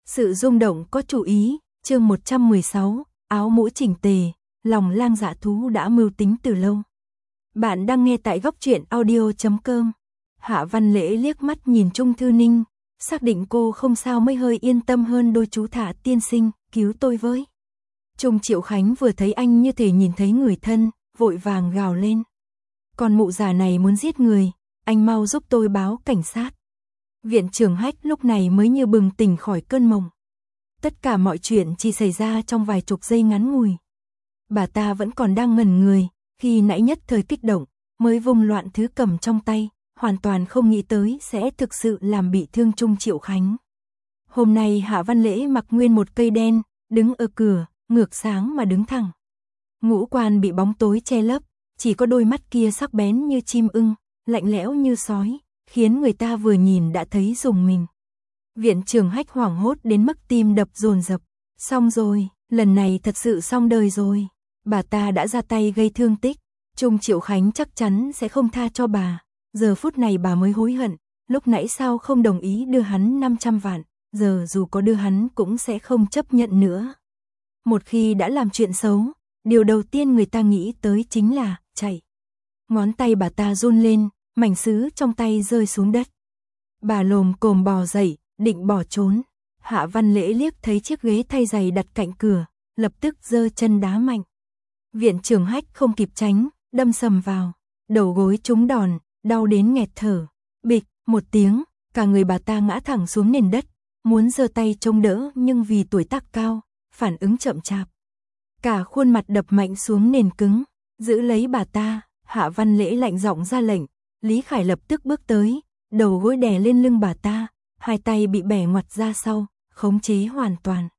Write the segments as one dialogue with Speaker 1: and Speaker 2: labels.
Speaker 1: Sự rung động có chủ ý, chương 116, áo mũ chỉnh tề, lòng lang dạ thú đã mưu tính từ lâu. Bạn đang nghe tại góc truyện audio.com. Hạ Văn Lễ liếc mắt nhìn Trung Thư Ninh, xác định cô không sao mới hơi yên tâm hơn đôi chú thả tiên sinh, cứu tôi với. Trung Triệu Khánh vừa thấy anh như thể nhìn thấy người thân, vội vàng gào lên. Còn mụ già này muốn giết người, anh mau giúp tôi báo cảnh sát. Viện trưởng Hách lúc này mới như bừng tỉnh khỏi cơn mộng. Tất cả mọi chuyện chỉ xảy ra trong vài chục giây ngắn ngủi. Bà ta vẫn còn đang ngẩn người, khi nãy nhất thời kích động, mới vung loạn thứ cầm trong tay, hoàn toàn không nghĩ tới sẽ thực sự làm bị thương Trung Triệu Khánh. Hôm nay Hạ Văn Lễ mặc nguyên một cây đen, đứng ở cửa, ngược sáng mà đứng thẳng. Ngũ quan bị bóng tối che lấp, chỉ có đôi mắt kia sắc bén như chim ưng, lạnh lẽo như sói, khiến người ta vừa nhìn đã thấy rùng mình. Viện trưởng Hách hoảng hốt đến mức tim đập dồn dập. Xong rồi, lần này thật sự xong đời rồi. Bà ta đã ra tay gây thương tích. Trung Triệu Khánh chắc chắn sẽ không tha cho bà. Giờ phút này bà mới hối hận. Lúc nãy sao không đồng ý đưa hắn 500 vạn. Giờ dù có đưa hắn cũng sẽ không chấp nhận nữa. Một khi đã làm chuyện xấu, điều đầu tiên người ta nghĩ tới chính là chạy. Ngón tay bà ta run lên, mảnh sứ trong tay rơi xuống đất. Bà lồm cồm bò dậy, định bỏ trốn. Hạ Văn Lễ liếc thấy chiếc ghế thay giày đặt cạnh cửa, lập tức giơ chân đá mạnh. Viện trưởng Hách không kịp tránh, đâm sầm vào. Đầu gối trúng đòn, đau đến nghẹt thở. Bịch, một tiếng, cả người bà ta ngã thẳng xuống nền đất. Muốn giơ tay chống đỡ nhưng vì tuổi tác cao, phản ứng chậm chạp. Cả khuôn mặt đập mạnh xuống nền cứng. Giữ lấy bà ta, Hạ Văn Lễ lạnh giọng ra lệnh. Lý Khải lập tức bước tới, đầu gối đè lên lưng bà ta, hai tay bị bẻ ngoặt ra sau, khống chế hoàn toàn.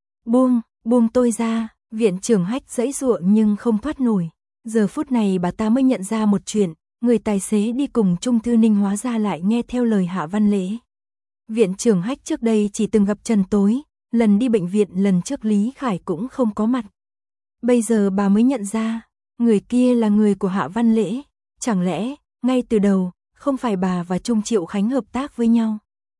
Speaker 1: Buông tôi ra, viện trưởng Hách giãy giụa nhưng không thoát nổi. Giờ phút này bà ta mới nhận ra một chuyện, người tài xế đi cùng Trung Thư Ninh hóa ra lại nghe theo lời Hạ Văn Lễ. Viện trưởng Hách trước đây chỉ từng gặp Trần Tối, lần đi bệnh viện lần trước Lý Khải cũng không có mặt. Bây giờ bà mới nhận ra, người kia là người của Hạ Văn Lễ, chẳng lẽ ngay từ đầu, không phải bà và Trung Triệu Khánh hợp tác với nhau,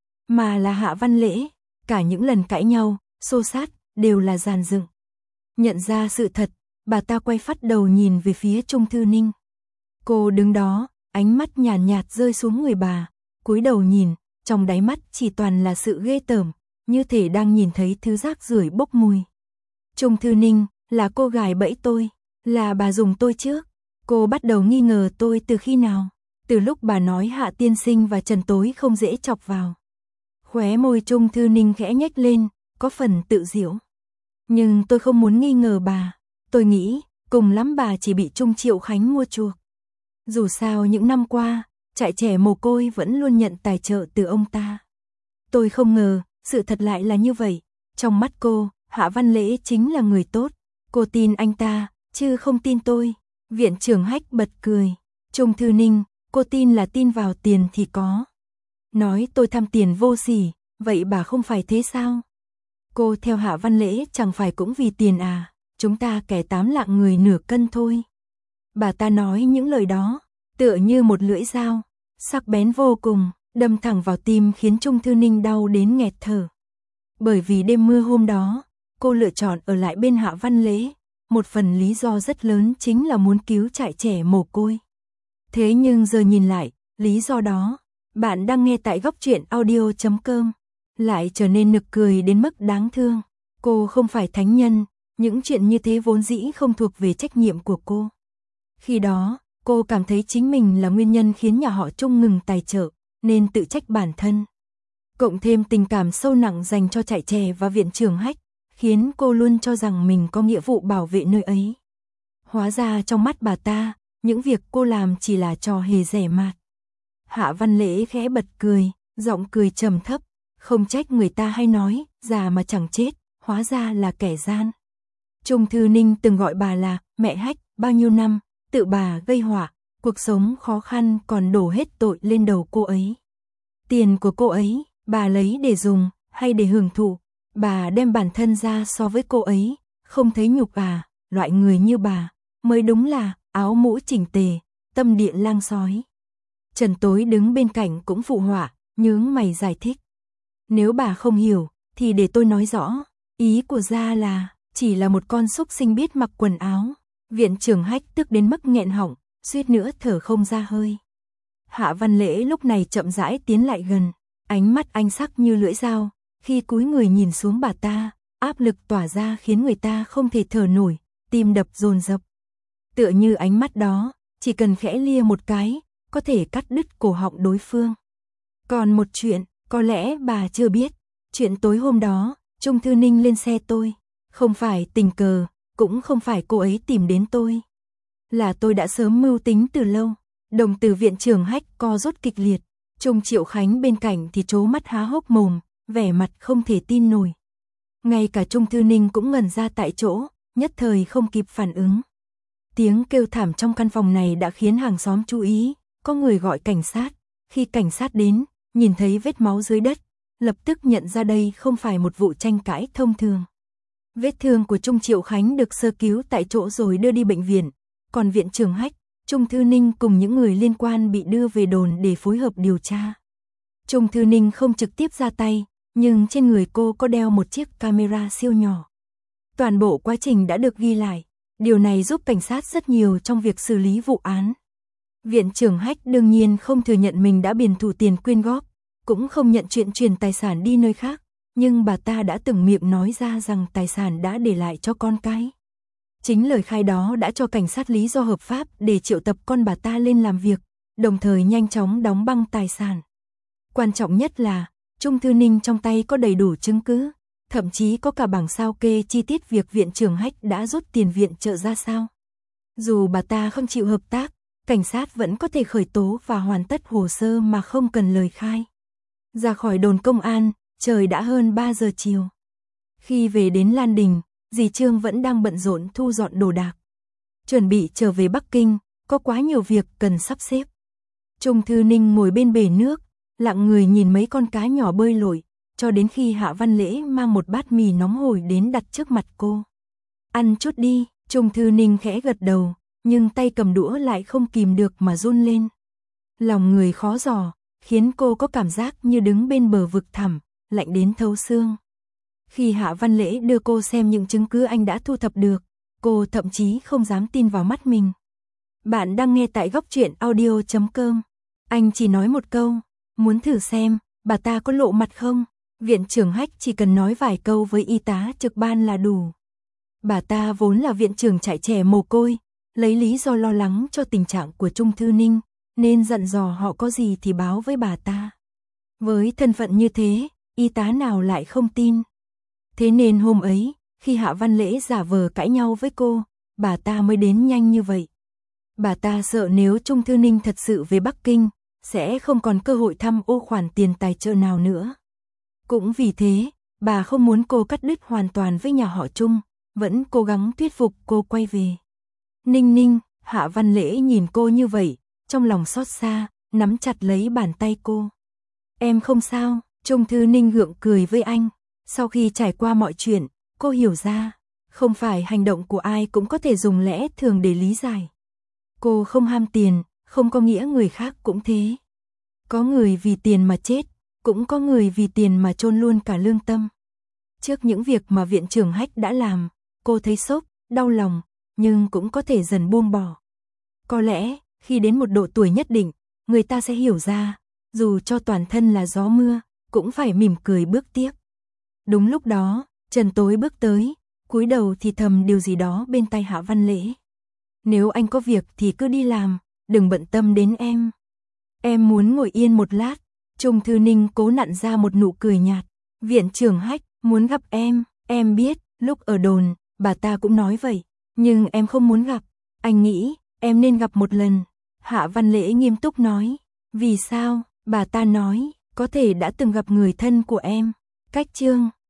Speaker 1: mà là Hạ Văn Lễ. Cả những lần cãi nhau, xô xát, đều là dàn dựng. Nhận ra sự thật, bà ta quay phắt đầu nhìn về phía Trung Thư Ninh. Cô đứng đó, ánh mắt nhàn nhạt rơi xuống người bà, cúi đầu nhìn, trong đáy mắt chỉ toàn là sự ghê tởm, như thể đang nhìn thấy thứ rác rưởi bốc mùi. Trung Thư Ninh, là cô gài bẫy tôi, là bà dùng tôi trước. Cô bắt đầu nghi ngờ tôi từ khi nào? Từ lúc bà nói Hạ tiên sinh và Trần Tối không dễ chọc vào. Khóe môi Trung Thư Ninh khẽ nhếch lên, có phần tự giễu. Nhưng tôi không muốn nghi ngờ bà. Tôi nghĩ, cùng lắm bà chỉ bị Trung Triệu Khánh mua chuộc. Dù sao những năm qua, trại trẻ mồ côi vẫn luôn nhận tài trợ từ ông ta. Tôi không ngờ, sự thật lại là như vậy. Trong mắt cô, Hạ Văn Lễ chính là người tốt. Cô tin anh ta, chứ không tin tôi. Viện trưởng Hách bật cười. Trung Thư Ninh, cô tin là tin vào tiền thì có. Nói tôi tham tiền vô sỉ, vậy bà không phải thế sao? Cô theo Hạ Văn Lễ chẳng phải cũng vì tiền à? Chúng ta kẻ 8 lạng người nửa cân thôi. Bà ta nói những lời đó, tựa như một lưỡi dao, sắc bén vô cùng, đâm thẳng vào tim khiến Trung Thư Ninh đau đến nghẹt thở. Bởi vì đêm mưa hôm đó, cô lựa chọn ở lại bên Hạ Văn Lễ. Một phần lý do rất lớn chính là muốn cứu trại trẻ mồ côi. Thế nhưng giờ nhìn lại, lý do đó, bạn đang nghe tại góc truyện audio.com, lại trở nên nực cười đến mức đáng thương. Cô không phải thánh nhân, những chuyện như thế vốn dĩ không thuộc về trách nhiệm của cô. Khi đó, cô cảm thấy chính mình là nguyên nhân khiến nhà họ Trung ngừng tài trợ, nên tự trách bản thân. Cộng thêm tình cảm sâu nặng dành cho trại trẻ và viện trưởng Hách, khiến cô luôn cho rằng mình có nghĩa vụ bảo vệ nơi ấy. Hóa ra trong mắt bà ta, những việc cô làm chỉ là trò hề rẻ mạt. Hạ Văn Lễ khẽ bật cười, giọng cười trầm thấp, không trách người ta hay nói, già mà chẳng chết, hóa ra là kẻ gian. Trung Thư Ninh từng gọi bà là mẹ Hách, bao nhiêu năm, tự bà gây họa, cuộc sống khó khăn còn đổ hết tội lên đầu cô ấy. Tiền của cô ấy, bà lấy để dùng, hay để hưởng thụ, bà đem bản thân ra so với cô ấy, không thấy nhục à? Loại người như bà, mới đúng là áo mũ chỉnh tề, tâm địa lang sói. Trần Tối đứng bên cạnh cũng phụ họa, nhướng mày giải thích. Nếu bà không hiểu, thì để tôi nói rõ. Ý của gia là, chỉ là một con súc sinh biết mặc quần áo. Viện trưởng Hách tức đến mức nghẹn họng, suýt nữa thở không ra hơi. Hạ Văn Lễ lúc này chậm rãi tiến lại gần, ánh mắt anh sắc như lưỡi dao, khi cúi người nhìn xuống bà ta, áp lực tỏa ra khiến người ta không thể thở nổi, tim đập dồn dập. Tựa như ánh mắt đó, chỉ cần khẽ lia một cái, có thể cắt đứt cổ họng đối phương. Còn một chuyện, có lẽ bà chưa biết, chuyện tối hôm đó, Trung Thư Ninh lên xe tôi, không phải tình cờ, cũng không phải cô ấy tìm đến tôi. Là tôi đã sớm mưu tính từ lâu. Đồng tử viện trưởng Hách co rút kịch liệt, Trung Triệu Khánh bên cạnh thì trố mắt há hốc mồm, vẻ mặt không thể tin nổi. Ngay cả Trung Thư Ninh cũng ngẩn ra tại chỗ, nhất thời không kịp phản ứng. Tiếng kêu thảm trong căn phòng này đã khiến hàng xóm chú ý, có người gọi cảnh sát. Khi cảnh sát đến, nhìn thấy vết máu dưới đất, lập tức nhận ra đây không phải một vụ tranh cãi thông thường. Vết thương của Trung Triệu Khánh được sơ cứu tại chỗ rồi đưa đi bệnh viện, còn viện trưởng Hách, Trung Thư Ninh cùng những người liên quan bị đưa về đồn để phối hợp điều tra. Trung Thư Ninh không trực tiếp ra tay, nhưng trên người cô có đeo một chiếc camera siêu nhỏ. Toàn bộ quá trình đã được ghi lại, điều này giúp cảnh sát rất nhiều trong việc xử lý vụ án. Viện trưởng Hách đương nhiên không thừa nhận mình đã biển thủ tiền quyên góp, cũng không nhận chuyện chuyển tài sản đi nơi khác, nhưng bà ta đã từng miệng nói ra rằng tài sản đã để lại cho con cái. Chính lời khai đó đã cho cảnh sát lý do hợp pháp để triệu tập con bà ta lên làm việc, đồng thời nhanh chóng đóng băng tài sản. Quan trọng nhất là, Trung Thư Ninh trong tay có đầy đủ chứng cứ, thậm chí có cả bảng sao kê chi tiết việc viện trưởng Hách đã rút tiền viện trợ ra sao. Dù bà ta không chịu hợp tác, cảnh sát vẫn có thể khởi tố và hoàn tất hồ sơ mà không cần lời khai. Ra khỏi đồn công an, trời đã hơn 3 giờ chiều. Khi về đến Lan Đình, dì Trương vẫn đang bận rộn thu dọn đồ đạc. Chuẩn bị trở về Bắc Kinh, có quá nhiều việc cần sắp xếp. Trung Thư Ninh ngồi bên bể nước, lặng người nhìn mấy con cá nhỏ bơi lội, cho đến khi Hạ Văn Lễ mang một bát mì nóng hổi đến đặt trước mặt cô. Ăn chút đi, Trung Thư Ninh khẽ gật đầu, nhưng tay cầm đũa lại không kìm được mà run lên. Lòng người khó dò, khiến cô có cảm giác như đứng bên bờ vực thẳm, lạnh đến thấu xương. Khi Hạ Văn Lễ đưa cô xem những chứng cứ anh đã thu thập được, cô thậm chí không dám tin vào mắt mình. Bạn đang nghe tại góc truyện audio.com. Anh chỉ nói một câu, muốn thử xem, bà ta có lộ mặt không? Viện trưởng Hách chỉ cần nói vài câu với y tá trực ban là đủ. Bà ta vốn là viện trưởng trại trẻ mồ côi, lấy lý do lo lắng cho tình trạng của Trung Thư Ninh, nên dặn dò họ có gì thì báo với bà ta. Với thân phận như thế, y tá nào lại không tin. Thế nên hôm ấy, khi Hạ Văn Lễ giả vờ cãi nhau với cô, bà ta mới đến nhanh như vậy. Bà ta sợ nếu Trung Thư Ninh thật sự về Bắc Kinh, sẽ không còn cơ hội thăm ô khoản tiền tài trợ nào nữa. Cũng vì thế, bà không muốn cô cắt đứt hoàn toàn với nhà họ Trung, vẫn cố gắng thuyết phục cô quay về. Ninh Ninh, Hạ Văn Lễ nhìn cô như vậy, trong lòng xót xa, nắm chặt lấy bàn tay cô. Em không sao, Trung Thư Ninh gượng cười với anh. Sau khi trải qua mọi chuyện, cô hiểu ra, không phải hành động của ai cũng có thể dùng lẽ thường để lý giải. Cô không ham tiền, không có nghĩa người khác cũng thế. Có người vì tiền mà chết, cũng có người vì tiền mà chôn luôn cả lương tâm. Trước những việc mà viện trưởng Hách đã làm, cô thấy sốc, đau lòng, nhưng cũng có thể dần buông bỏ. Có lẽ, khi đến một độ tuổi nhất định, người ta sẽ hiểu ra, dù cho toàn thân là gió mưa, cũng phải mỉm cười bước tiếp. Đúng lúc đó, Trần Tối bước tới, cúi đầu thì thầm điều gì đó bên tai Hạ Văn Lễ. Nếu anh có việc thì cứ đi làm, đừng bận tâm đến em. Em muốn ngồi yên một lát. Trung Thư Ninh cố nặn ra một nụ cười nhạt. Viện trưởng Hách muốn gặp em biết, lúc ở đồn, bà ta cũng nói vậy. Nhưng em không muốn gặp, anh nghĩ em nên gặp một lần. Hạ Văn Lễ nghiêm túc nói. Vì sao? Bà ta nói, có thể đã từng gặp người thân của em. Cách Trương,